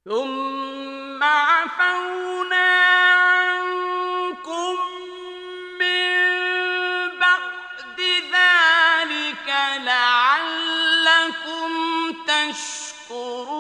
ثم عفونا عنكم من بعد ذلك لعلكم تشكرون.